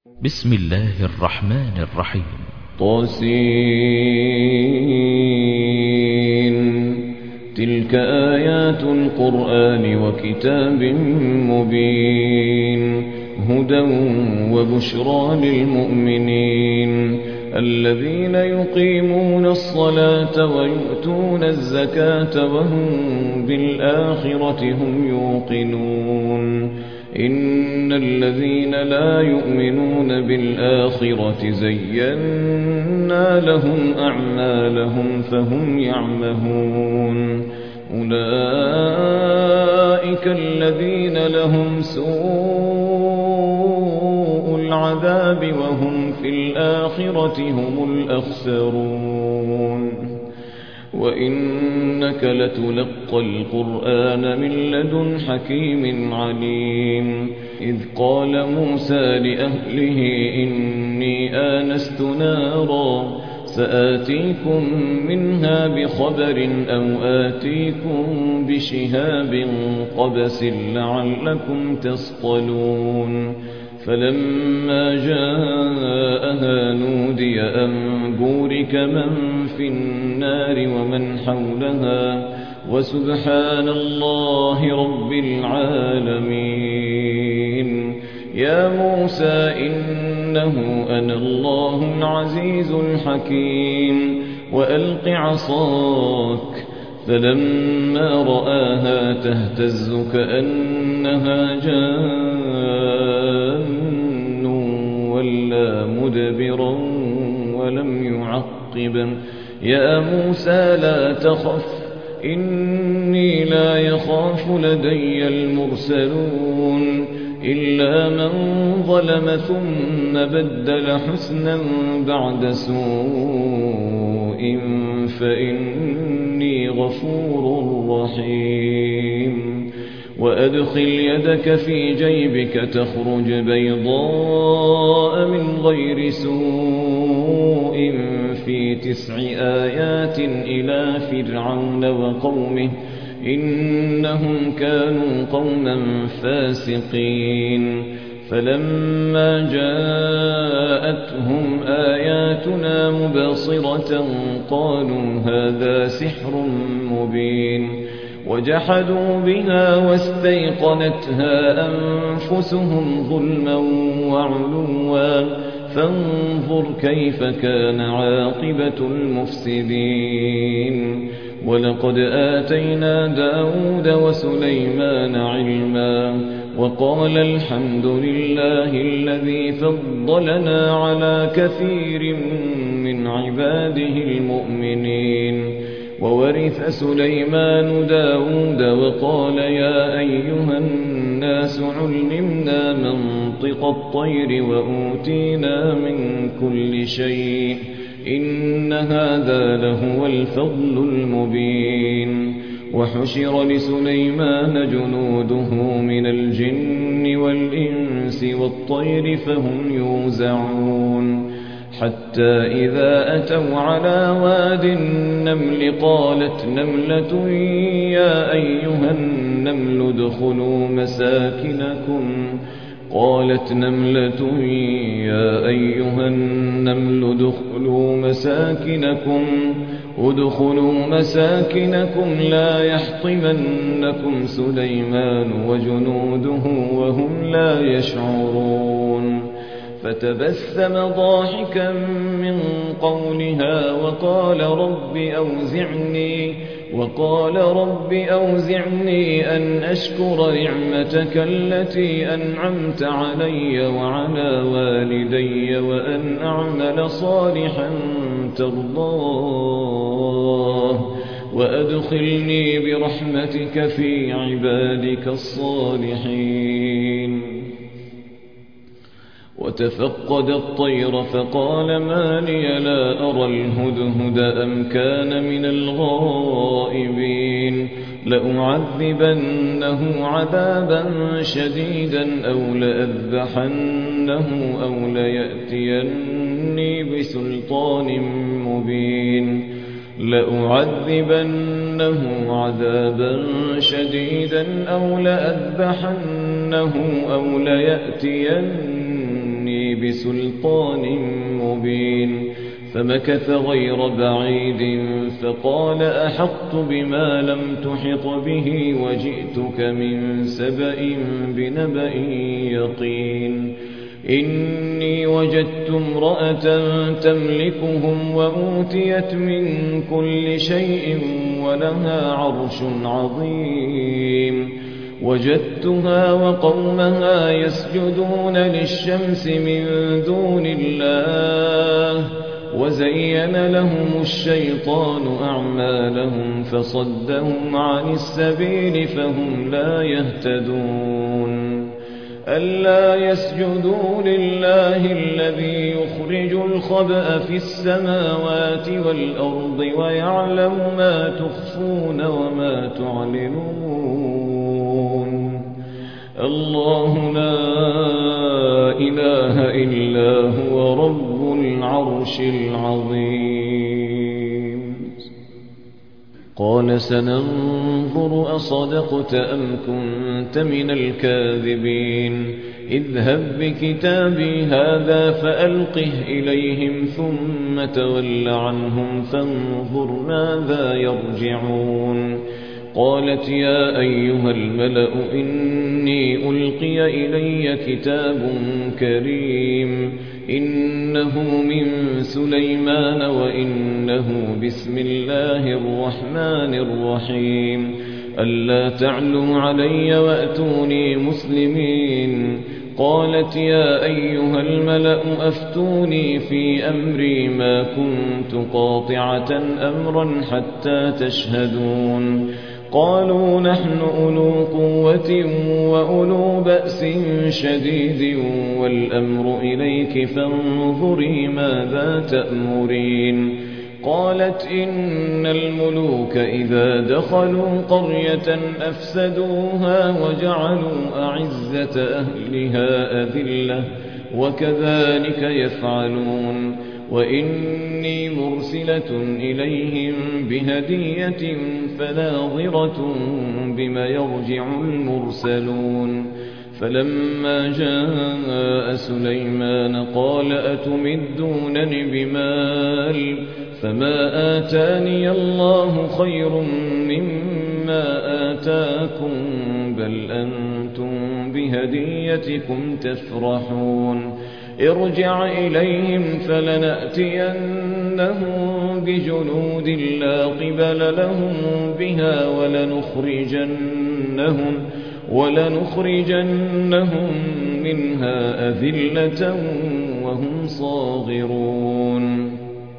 بسم الله الرحمن الرحيم. طاسين. تلك آيات القرآن وكتاب مبين هدى وبشرى للمؤمنين الذين يقيمون الصلاة ويؤتون الزكاة وهم بالآخرة هم يوقنون إن الذين لا يؤمنون بالآخرة زينا لهم أعمالهم فهم يعمهون أولئك الذين لهم سوء العذاب وهم في الآخرة هم الأخسرون وإنك لتلقى القرآن من لدن حكيم عليم إذ قال موسى لأهله إني آنست نارا سآتيكم منها بخبر أو آتيكم بشهاب قبس لعلكم تصطلون فلما جاءها نودي أن بورك من في النار ومن حولها وسبحان الله رب العالمين يا موسى إنه أنا الله العزيز الحكيم وألق عصاك فلما رآها تهتز كأنها جان ولا مدبرا ولم يعقب يا موسى لا تخف إني لا يخاف لدي المرسلون إلا من ظلم ثم بدل حسنا بعد سوء فإني غفور رحيم وأدخل يدك في جيبك تخرج بيضاء من غير سوء في 9 آيات إلى فرعون وقومه إنهم كانوا قوما فاسقين فلما جاءتهم آياتنا مبصرة قالوا هذا سحر مبين وجحدوا بها واستيقنتها أنفسهم ظلما وعلوا فانظر كيف كان عاقبة المفسدين ولقد آتينا داود وسليمان علما وقال الحمد لله الذي فضلنا على كثير من عباده المؤمنين وورث سليمان داود وقال يا أيها الناس علمنا منطق الطير وأوتينا من كل شيء إن هذا لهو الفضل المبين وحشر لسليمان جنوده من الجن والإنس والطير فهم يوزعون حتى إذا أتوا على واد النمل قالت نملة يا أيها النمل ادخلوا ادخلوا مساكنكم لا يحطمنكم سليمان وجنوده وهم لا يشعرون فتبسم ضاحكا من قولها وقال رب أوزعني أن أشكر نعمتك التي أنعمت علي وعلى والدي وأن أعمل صالحا ترضاه وأدخلني برحمتك في عبادك الصالحين وتفقد الطير فقال ما لي لا أرى الهدهد أم كان من الغائبين لأعذبنه عذابا شديدا أو لأذبحنه أو ليأتيني بسلطان مبين لأعذبنه عذابا شديدا أو لأذبحنه أو ليأتيني بسلطان مبين فمكث غير بعيد فقال أحطت بما لم تحط به وجئتك من سبأ بنبأ يقين إني وجدت امرأة تملكهم وأوتيت من كل شيء ولها عرش عظيم وجدتها وقومها يسجدون للشمس من دون الله وزين لهم الشيطان أعمالهم فصدهم عن السبيل فهم لا يهتدون ألا يسجدوا لله الذي يخرج الخبأ في السماوات والأرض ويعلم ما تخفون وما تعلنون الله لا إله إلا هو رب العرش العظيم قال سننظر أصدقت أم كنت من الكاذبين اذهب بكتابي هذا فألقه إليهم ثم تول عنهم فانظر ماذا يرجعون قالت يا أيها الملأ إني ألقي إلي كتاب كريم إنه من سليمان وإنه بسم الله الرحمن الرحيم ألا تعلوا علي وأتوني مسلمين قالت يا أيها الملأ أفتوني في أمري ما كنت قاطعة أمرا حتى تشهدون قالوا نحن أولو قوة وأولو بأس شديد والأمر إليك فانظري ماذا تأمرين قالت إن الملوك إذا دخلوا قرية أفسدوها وجعلوا أعزة أهلها أذلة وكذلك يفعلون وإني مرسلة إليهم بهدية فناظرة بما يرجع المرسلون فلما جاء سليمان قال أتمدونني بمال فما آتاني الله خير مما آتاكم بل أنتم بهديتكم تفرحون ارجع إليهم فلنأتينهم بجنود لا قبل لهم بها ولنخرجنهم منها أذلة وهم صاغرون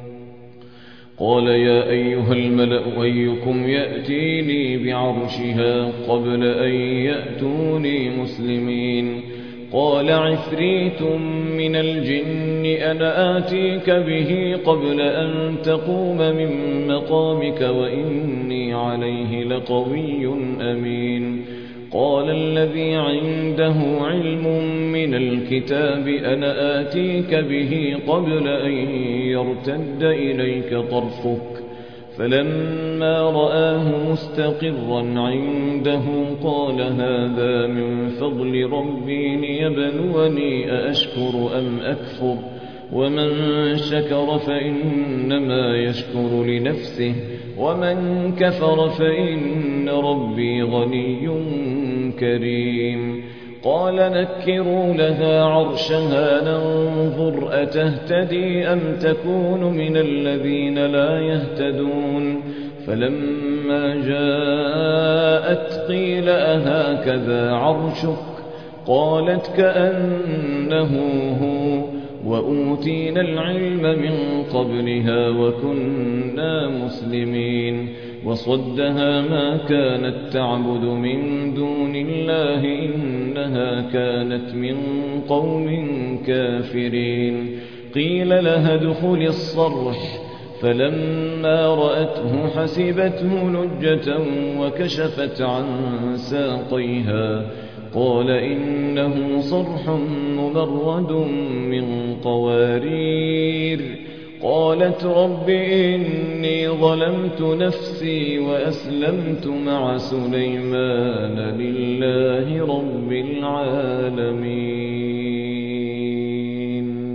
قال يا أيها الملأ أيكم يأتيني بعرشها قبل أن يأتوني مسلمين قال عفريت من الجن أنا آتيك به قبل أن تقوم من مقامك وإني عليه لقوي أمين قال الذي عنده علم من الكتاب أنا آتيك به قبل أن يرتد إليك طرفك فلما رآه مستقرا عنده قال هذا من فضل ربي ليبلوني أأشكر أم أكفر ومن شكر فإنما يشكر لنفسه ومن كفر فإن ربي غني كريم قال نكروا لها عرشها ننظر أتهتدي أم تكون من الذين لا يهتدون فلما جاءت قيل أهكذا عرشك قالت كأنه هو وأوتينا العلم من قبلها وكنا مسلمين وصدها ما كانت تعبد من دون الله إنها كانت من قوم كافرين قيل لها ادخل الصرح فلما رأته حسبته لجة وكشفت عن ساقيها قال إنه صرح ممرد من قوارير قالت رب إني ظلمت نفسي وأسلمت مع سليمان لله رب العالمين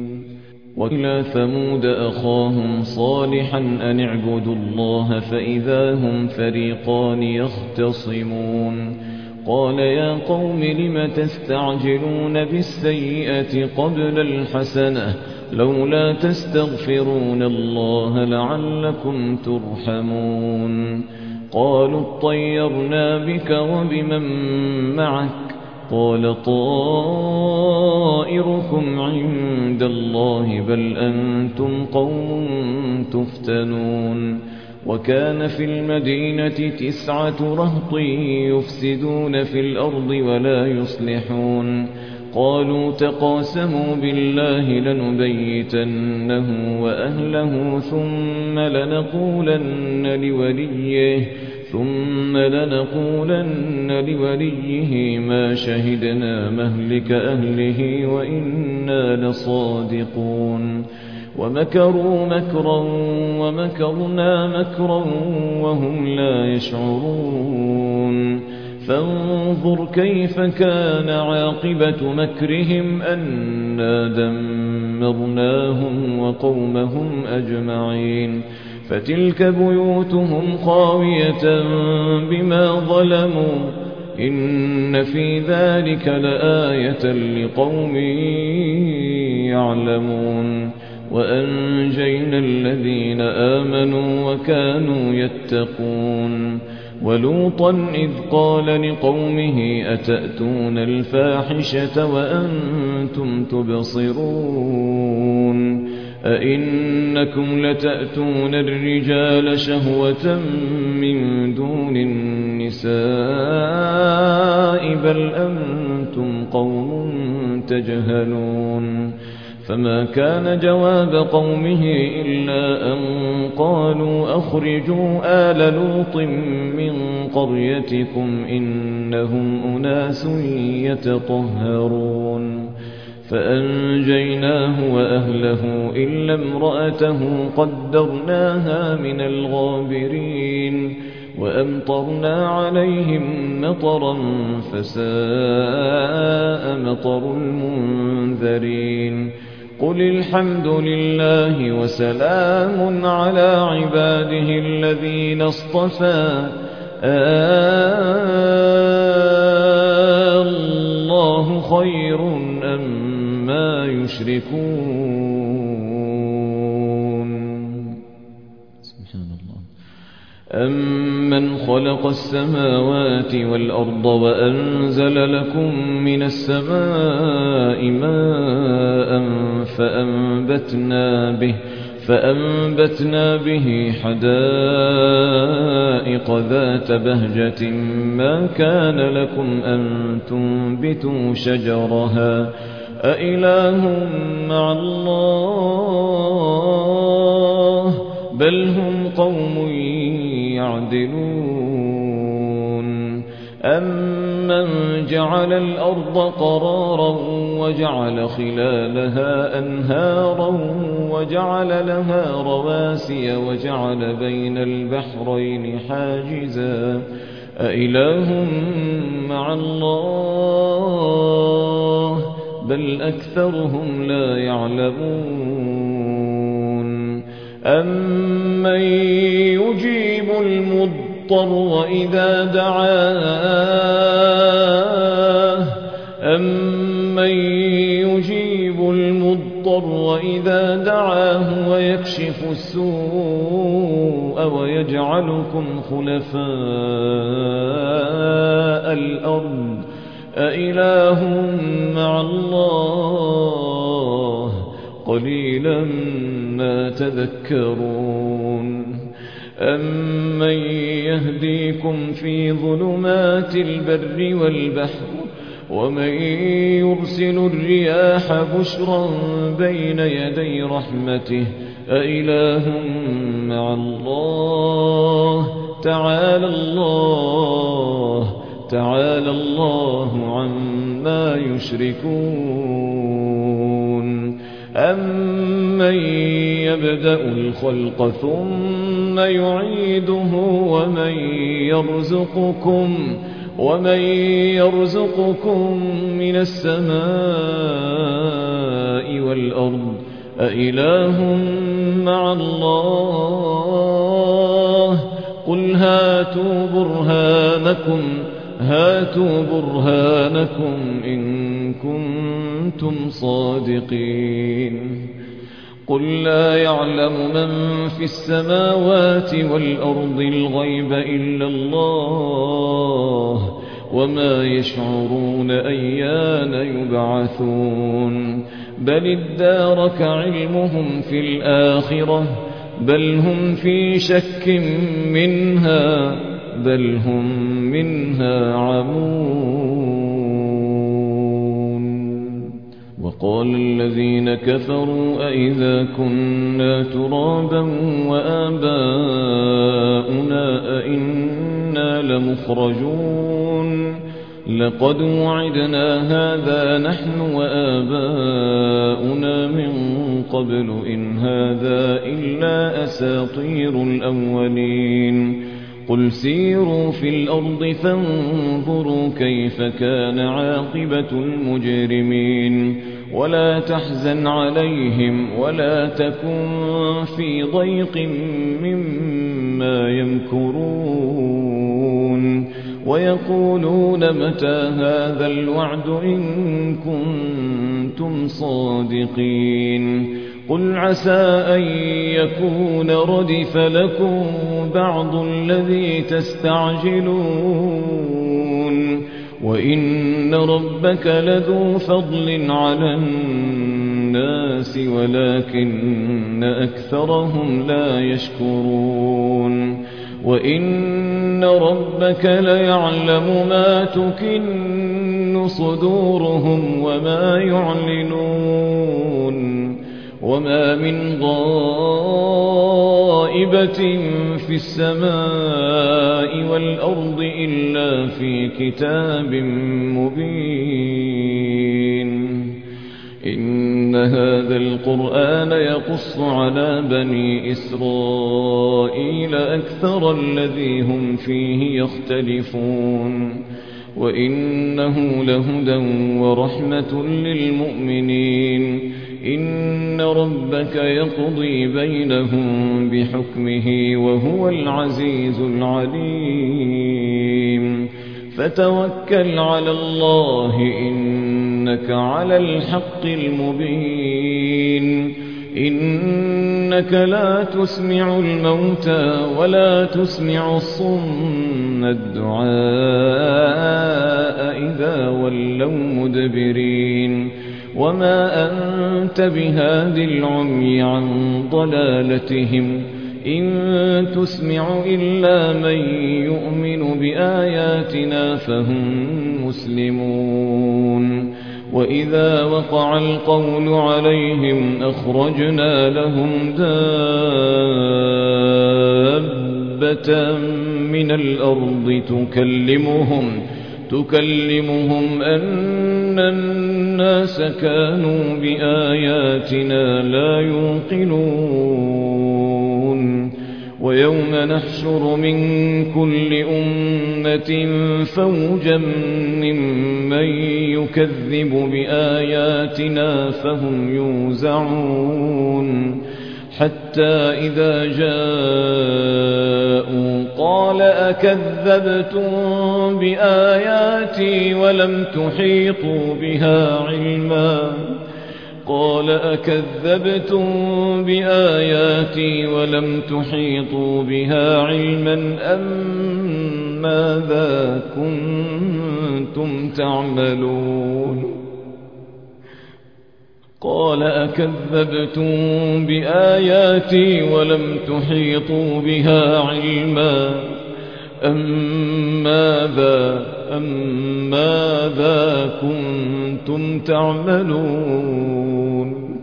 وإلى ثمود أخاهم صالحا أن اعبدوا الله فإذا هم فريقان يختصمون قال يا قوم لم تستعجلون بالسيئة قبل الحسنة لولا تستغفرون الله لعلكم ترحمون قالوا اطيرنا بك وبمن معك قال طائركم عند الله بل أنتم قوم تفتنون وكان في المدينة 9 رهط يفسدون في الأرض ولا يصلحون قالوا تقاسموا بالله لنبيتنه وأهله ثم لنقولن لوليه ما شهدنا مهلك أهله وإنا لصادقون ومكروا مكرا ومكرنا مكرا وهم لا يشعرون فانظر كيف كان عاقبة مكرهم أنا دمرناهم وقومهم أجمعين فتلك بيوتهم خاوية بما ظلموا إن في ذلك لآية لقوم يعلمون وأنجينا الذين آمنوا وكانوا يتقون ولوطا إذ قال لقومه أتأتون الفاحشة وأنتم تبصرون أئنكم لتأتون الرجال شهوة من دون النساء بل أنتم قوم تجهلون فما كان جواب قومه إلا أن قالوا أخرجوا آل لوط من قريتكم إنهم أناس يتطهرون فأنجيناه وأهله إلا امرأته قدرناها من الغابرين وأمطرنا عليهم مطرا فساء مطر المنذرين قل الحمد لله وسلام على عباده الذين اصطفى الله خير أما يشركون سبحان الله أمن خلق السماوات والأرض وأنزل لكم من السماء ماء فأنبتنا به حدائق ذات بهجة ما كان لكم أن تنبتوا شجرها أإله مع الله بل هم قوم يعدلون أمن جعل الأرض قرارا وجعل خلالها أنهارا وجعل لها رواسي وجعل بين البحرين حاجزا أإله مع الله بل أكثرهم لا يعلمون أمن يجيب المضطر إذا دعاه ويكشف السوء ويجعلكم خلفاء الأرض أإله مع الله قليلا ما تذكرون أمن يهديكم في ظلمات البر والبحر ومن يرسل الرياح بشرا بين يدي رحمته أإله مع الله تعالى الله عما يشركون أمن يبدأ الخلق ثم يعيده ومن يرزقكم من السماء والأرض أإله مع الله قل هاتوا برهانكم إن كنتم صادقين قل لا يعلم من في السماوات والأرض الغيب إلا الله وما يشعرون أيان يبعثون بل ادارك علمهم في الآخرة بل هم في شك منها بل هم منها عمون وقال الذين كفروا أئذا كنا ترابا وآباؤنا أئنا لمخرجون لقد وعدنا هذا نحن وآباؤنا من قبل إن هذا إلا أساطير الأولين قل سيروا في الأرض فانظروا كيف كان عاقبة المجرمين ولا تحزن عليهم ولا تكن في ضيق مما يمكرون ويقولون متى هذا الوعد إن كنتم صادقين قل عسى أن يكون ردف لكم بعض الذي تستعجلون وإن ربك لذو فضل على الناس ولكن أكثرهم لا يشكرون وإن ربك ليعلم ما تكن صدورهم وما يعلنون وما من غائبة في السماء والأرض إلا في كتاب مبين إن هذا القرآن يقص على بني إسرائيل أكثر الذي هم فيه يختلفون وإنه لهدى ورحمة للمؤمنين إن ربك يقضي بينهم بحكمه وهو العزيز العليم فتوكل على الله إنك على الحق المبين إنك لا تسمع الموتى ولا تسمع الصم الدعاء إذا ولوا مدبرين وما أنت بهاد العمي عن ضلالتهم إن تسمع إلا من يؤمن بآياتنا فهم مسلمون وإذا وقع القول عليهم أخرجنا لهم دابة من الأرض تكلمهم أن الناس كانوا بآياتنا لا يوقنون ويوم نحشر من كل أمة فوجا ممن يكذب بآياتنا فهم يوزعون حتى إذا جاءوا قال أكذبتم بآياتي ولم تحيطوا بها علما قال أكذبتم بآياتي ولم تحيطوا بها علما أم ماذا كنتم تعملون قال أكذبتم بآياتي ولم تحيطوا بها علما أم ماذا كنتم تعملون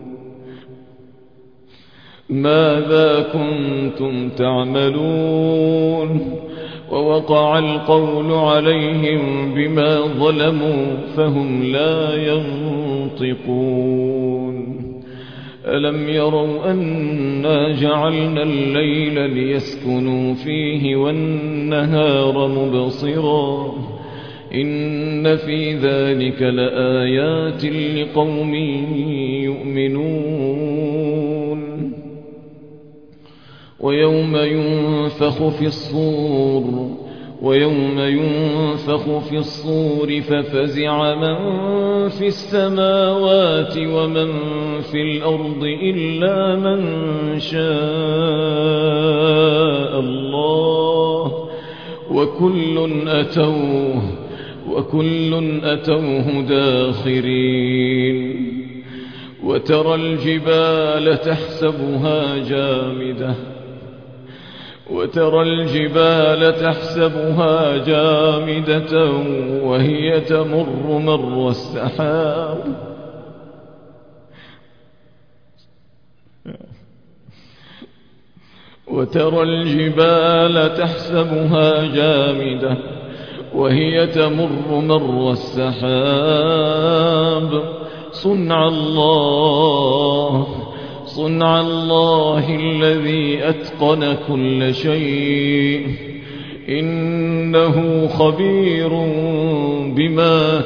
ماذا كنتم تعملون ووقع القول عليهم بما ظلموا فهم لا ينطقون ألم يروا أنا جعلنا الليل ليسكنوا فيه والنهار مبصرا إن في ذلك لآيات لقوم يؤمنون ويوم ينفخ في الصور ففزع من في السماوات ومن في الأرض إلا من شاء الله وكل أتوه داخرين. وترى الجبال تحسبها جامدة وهي تمر مر السحاب صنع الله الذي أتقن كل شيء إنه خبير بما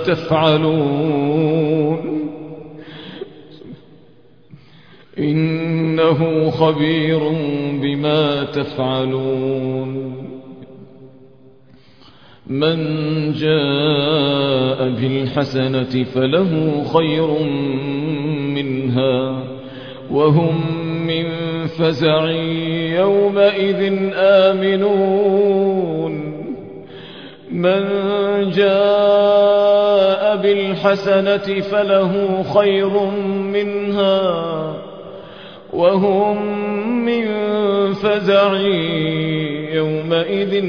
تفعلون. من جاء بالحسنة فله خير منها وهم من فزع يومئذ آمنون. من جاء بالحسنة فله خير منها وهم من فزع يومئذ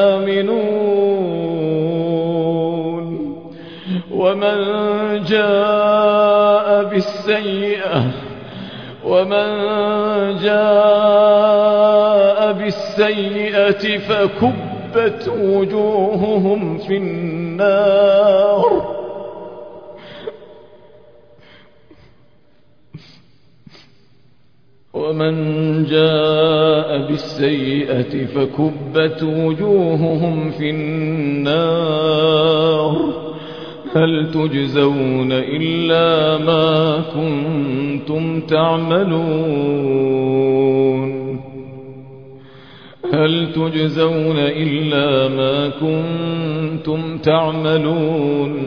آمنون. ومن جاء بالسيئة فكبت وجوههم في النار هل تجزون إلا ما كنتم تعملون.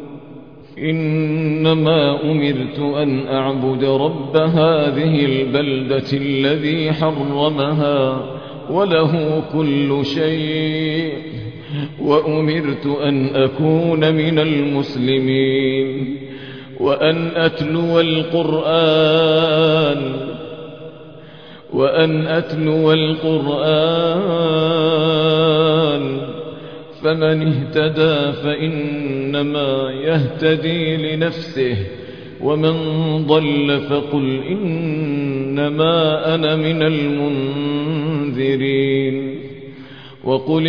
إنما أمرت أن أعبد رب هذه البلدة الذي حرمها وله كل شيء وأمرت أن أكون من المسلمين وأن أتلو القرآن فمن اهتدى فإنما يهتدي لنفسه ومن ضل فقل إنما أنا من المنذرين. وقل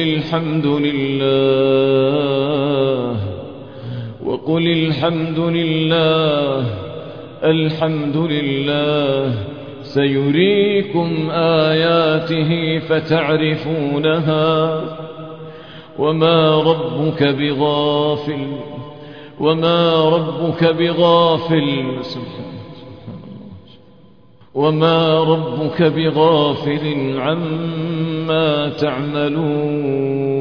الحمد لله سيريكم آياته فتعرفونها وما ربك بغافل عما تعملون.